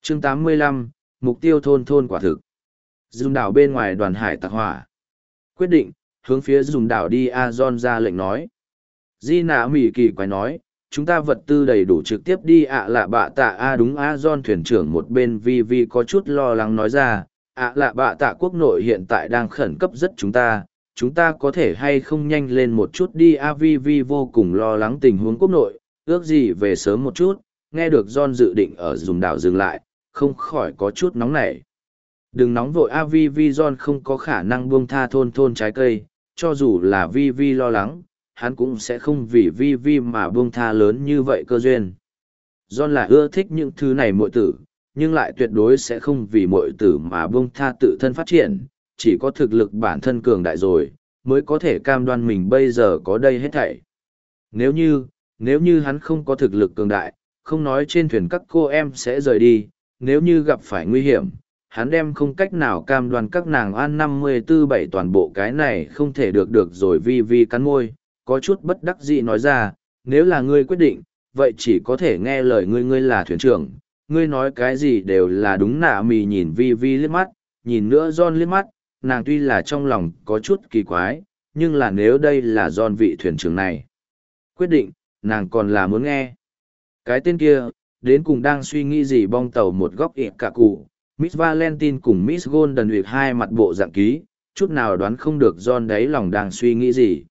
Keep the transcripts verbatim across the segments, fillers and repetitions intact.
chương tám mươi lăm, mục tiêu thôn thôn quả thực. Dùng đảo bên ngoài đoàn hải tặc hỏa. Quyết định, hướng phía dùng đảo đi A John ra lệnh nói. Di nạ mỉ kỳ quái nói, chúng ta vật tư đầy đủ trực tiếp đi ạ lạ bạ tạ A đúng A John thuyền trưởng một bên vi vi có chút lo lắng nói ra, ạ lạ bạ tạ quốc nội hiện tại đang khẩn cấp rất chúng ta, chúng ta có thể hay không nhanh lên một chút đi A vi vi vô cùng lo lắng tình huống quốc nội, ước gì về sớm một chút, nghe được John dự định ở dùng đảo dừng lại, không khỏi có chút nóng nảy. Đừng nóng vội A vi vi John không có khả năng buông tha thôn thôn trái cây, cho dù là vi vi lo lắng, hắn cũng sẽ không vì vi vi mà buông tha lớn như vậy cơ duyên. John là ưa thích những thứ này muội tử, nhưng lại tuyệt đối sẽ không vì muội tử mà buông tha tự thân phát triển, chỉ có thực lực bản thân cường đại rồi, mới có thể cam đoan mình bây giờ có đây hết thảy. Nếu như, nếu như hắn không có thực lực cường đại, không nói trên thuyền các cô em sẽ rời đi, nếu như gặp phải nguy hiểm, hắn đem không cách nào cam đoan các nàng an năm mươi tư bảy toàn bộ cái này không thể được được rồi vi vi cắn môi, có chút bất đắc dĩ nói ra, nếu là ngươi quyết định, vậy chỉ có thể nghe lời ngươi ngươi là thuyền trưởng, ngươi nói cái gì đều là đúng nạ mì nhìn vi vi liếc mắt, nhìn nữa John liếc mắt, nàng tuy là trong lòng có chút kỳ quái, nhưng là nếu đây là John vị thuyền trưởng này. Quyết định, nàng còn là muốn nghe. Cái tên kia, đến cùng đang suy nghĩ gì bong tàu một góc ịp cả cụ, Miss Valentine cùng Miss Golden Week hai mặt bộ dạng ký, chút nào đoán không được John đấy lòng đang suy nghĩ gì.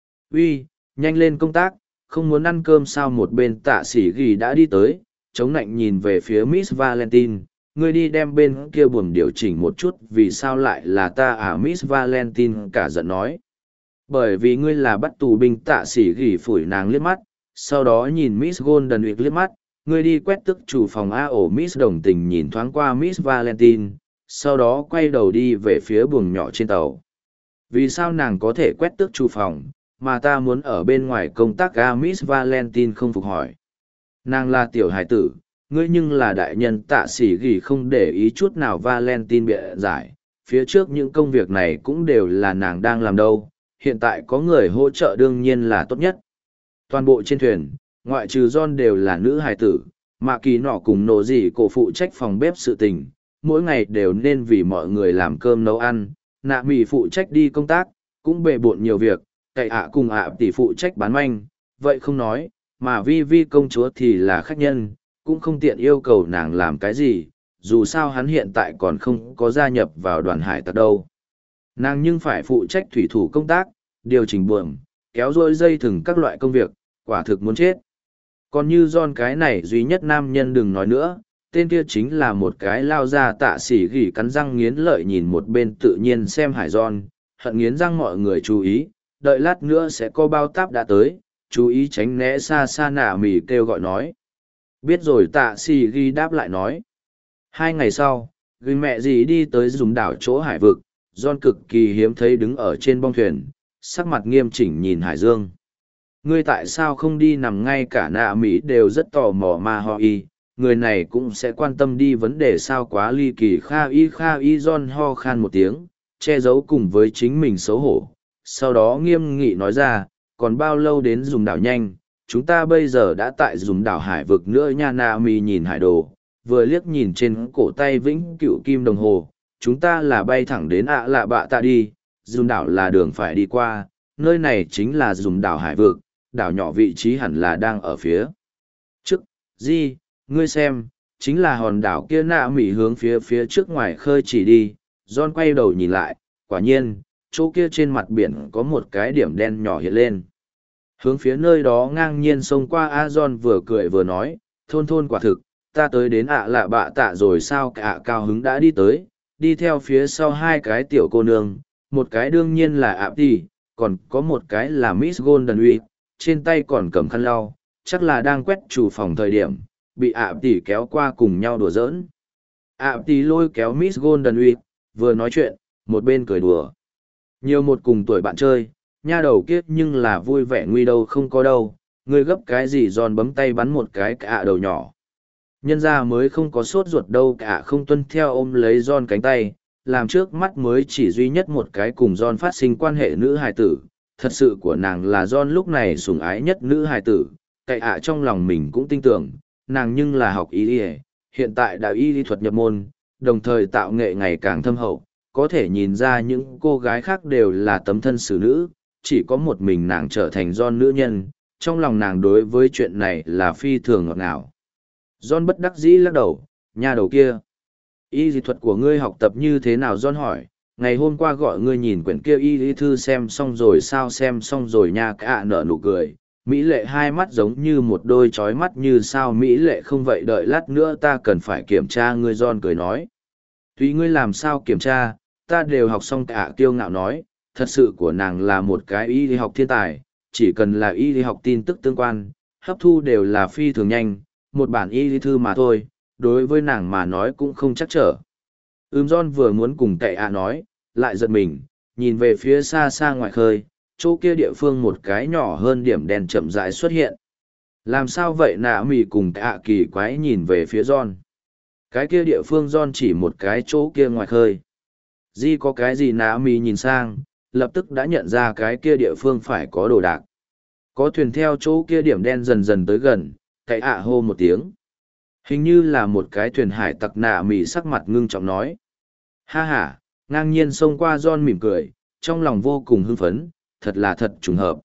Uy, nhanh lên công tác, không muốn ăn cơm sao một bên tạ sĩ ghi đã đi tới, chống nạnh nhìn về phía Miss Valentine, ngươi đi đem bên kia buồm điều chỉnh một chút vì sao lại là ta à Miss Valentine cả giận nói. Bởi vì ngươi là bắt tù binh tạ sĩ ghi phủi nàng liếc mắt, sau đó nhìn Miss Golden Week liếc mắt, ngươi đi quét tức chủ phòng A ổ Miss đồng tình nhìn thoáng qua Miss Valentine, sau đó quay đầu đi về phía buồng nhỏ trên tàu. Vì sao nàng có thể quét tước chủ phòng, mà ta muốn ở bên ngoài công tác A Miss Valentine không phục hỏi. Nàng là tiểu hải tử, ngươi nhưng là đại nhân tạ sĩ ghi không để ý chút nào Valentine bịa giải, phía trước những công việc này cũng đều là nàng đang làm đâu, hiện tại có người hỗ trợ đương nhiên là tốt nhất. Toàn bộ trên thuyền, ngoại trừ John đều là nữ hài tử, mà kỳ nọ cùng nổ gì cổ phụ trách phòng bếp sự tình, mỗi ngày đều nên vì mọi người làm cơm nấu ăn, nạ mì phụ trách đi công tác, cũng bề bộn nhiều việc, cậy ạ cùng ạ tỷ phụ trách bán manh, vậy không nói, mà vi vi công chúa thì là khách nhân, cũng không tiện yêu cầu nàng làm cái gì, dù sao hắn hiện tại còn không có gia nhập vào đoàn hải tặc đâu. Nàng nhưng phải phụ trách thủy thủ công tác, điều chỉnh buồm, kéo dôi dây thừng các loại công việc, quả thực muốn chết. Còn như John cái này duy nhất nam nhân đừng nói nữa, tên kia chính là một cái lao ra tạ xỉ gỉ cắn răng nghiến lợi nhìn một bên tự nhiên xem hải John, hận nghiến răng mọi người chú ý, đợi lát nữa sẽ có bao táp đã tới, chú ý tránh né xa xa nạ mỉ kêu gọi nói. Biết rồi tạ xỉ gỉ đáp lại nói. Hai ngày sau, ghi mẹ gì đi tới dùng đảo chỗ hải vực, John cực kỳ hiếm thấy đứng ở trên bong thuyền, sắc mặt nghiêm chỉnh nhìn hải dương. Ngươi tại sao không đi nằm ngay cả nạ Mỹ đều rất tò mò mà ho y, người này cũng sẽ quan tâm đi vấn đề sao quá ly kỳ kha y kha y John ho khan một tiếng, che giấu cùng với chính mình xấu hổ. Sau đó nghiêm nghị nói ra, còn bao lâu đến dùng đảo nhanh, chúng ta bây giờ đã tại dùng đảo hải vực nữa nha nạ Mỹ nhìn hải đồ, vừa liếc nhìn trên cổ tay vĩnh cựu kim đồng hồ, chúng ta là bay thẳng đến ạ lạ bạ tạ đi, dùng đảo là đường phải đi qua, nơi này chính là dùng đảo hải vực. Đảo nhỏ vị trí hẳn là đang ở phía trước. Di, ngươi xem, chính là hòn đảo kia nạ mỉ hướng phía phía trước ngoài khơi chỉ đi. John quay đầu nhìn lại, quả nhiên, chỗ kia trên mặt biển có một cái điểm đen nhỏ hiện lên. Hướng phía nơi đó ngang nhiên xông qua A John vừa cười vừa nói, thôn thôn quả thực, ta tới đến ạ lạ bạ tạ rồi sao cả cao hứng đã đi tới, đi theo phía sau hai cái tiểu cô nương, một cái đương nhiên là ạ tỷ, còn có một cái là Miss Golden Week. Trên tay còn cầm khăn lau, chắc là đang quét chủ phòng thời điểm, bị ạ tỷ kéo qua cùng nhau đùa giỡn. ạ tỷ lôi kéo Miss Golden Week, vừa nói chuyện, một bên cười đùa. Nhiều một cùng tuổi bạn chơi, nha đầu kiết nhưng là vui vẻ nguy đâu không có đâu, người gấp cái gì giòn bấm tay bắn một cái cả đầu nhỏ. Nhân ra mới không có sốt ruột đâu cả không tuân theo ôm lấy John cánh tay, làm trước mắt mới chỉ duy nhất một cái cùng John phát sinh quan hệ nữ hài tử. Thật sự của nàng là John lúc này sủng ái nhất nữ hài tử, cậy ạ trong lòng mình cũng tin tưởng, nàng nhưng là học ý ỉa, hiện tại đã y lý thuật nhập môn, đồng thời tạo nghệ ngày càng thâm hậu, có thể nhìn ra những cô gái khác đều là tấm thân xử nữ, chỉ có một mình nàng trở thành John nữ nhân, trong lòng nàng đối với chuyện này là phi thường ngọt ngào. John bất đắc dĩ lắc đầu, nha đầu kia. Y lý thuật của ngươi học tập như thế nào John hỏi, ngày hôm qua gọi ngươi nhìn quyển kia y lý thư xem xong rồi sao xem xong rồi nha cả nở nụ cười. Mỹ lệ hai mắt giống như một đôi trói mắt như sao Mỹ lệ không vậy đợi lát nữa ta cần phải kiểm tra ngươi John cười nói. Tùy ngươi làm sao kiểm tra, ta đều học xong cả kiêu ngạo nói, thật sự của nàng là một cái y lý học thiên tài, chỉ cần là y lý học tin tức tương quan, hấp thu đều là phi thường nhanh, một bản y lý thư mà thôi, đối với nàng mà nói cũng không chắc trở. Ưm John vừa muốn cùng cậy ạ nói, lại giật mình, nhìn về phía xa xa ngoài khơi, chỗ kia địa phương một cái nhỏ hơn điểm đèn chậm rãi xuất hiện. Làm sao vậy nạ mì cùng cậy ạ kỳ quái nhìn về phía John. Cái kia địa phương John chỉ một cái chỗ kia ngoài khơi. Di có cái gì nạ mì nhìn sang, lập tức đã nhận ra cái kia địa phương phải có đồ đạc. Có thuyền theo chỗ kia điểm đen dần dần tới gần, cậy ạ hô một tiếng. Hình như là một cái thuyền hải tặc nạ mì sắc mặt ngưng trọng nói. Ha ha, ngang nhiên xông qua John mỉm cười, trong lòng vô cùng hưng phấn, thật là thật trùng hợp.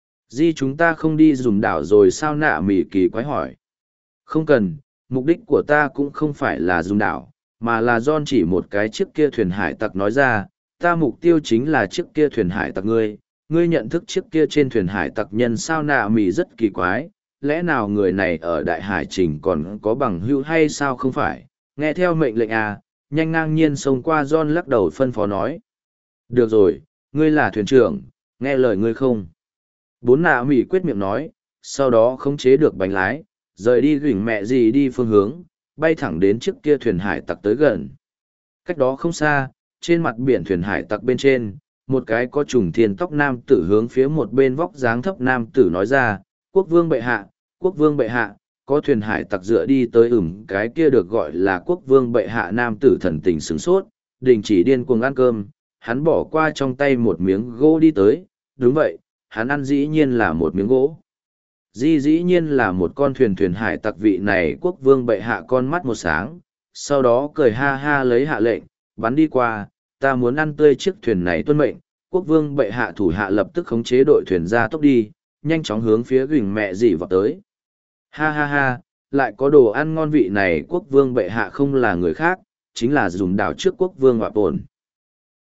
Di chúng ta không đi dùng đảo rồi sao nạ mì kỳ quái hỏi. Không cần, mục đích của ta cũng không phải là dùng đảo, mà là John chỉ một cái chiếc kia thuyền hải tặc nói ra, ta mục tiêu chính là chiếc kia thuyền hải tặc ngươi, ngươi nhận thức chiếc kia trên thuyền hải tặc nhân sao nạ mì rất kỳ quái, lẽ nào người này ở đại hải trình còn có bằng hữu hay sao không phải, nghe theo mệnh lệnh à, nhanh ngang nhiên xông qua John lắc đầu phân phó nói. Được rồi, ngươi là thuyền trưởng, nghe lời ngươi không. Bốn nạ mì quyết miệng nói, sau đó khống chế được bánh lái, rời đi gửi mẹ gì đi phương hướng, bay thẳng đến chiếc kia thuyền hải tặc tới gần. Cách đó không xa, trên mặt biển thuyền hải tặc bên trên, một cái có trùng thiên tóc nam tử hướng phía một bên vóc dáng thấp nam tử nói ra, quốc vương bệ hạ, quốc vương bệ hạ, có thuyền hải tặc dựa đi tới ửng cái kia được gọi là quốc vương bệ hạ nam tử thần tình sửng sốt, đình chỉ điên cuồng ăn cơm, hắn bỏ qua trong tay một miếng gỗ đi tới, đúng vậy, hắn ăn dĩ nhiên là một miếng gỗ. Di dĩ nhiên là một con thuyền thuyền hải tặc vị này quốc vương bệ hạ con mắt một sáng, sau đó cười ha ha lấy hạ lệnh, bắn đi qua, ta muốn ăn tươi chiếc thuyền này tuân mệnh, quốc vương bệ hạ thủ hạ lập tức khống chế đội thuyền ra tốc đi, nhanh chóng hướng phía gửi mẹ gì vào tới. Ha ha ha, lại có đồ ăn ngon vị này quốc vương bệ hạ không là người khác, chính là dùng đảo trước quốc vương họa bồn.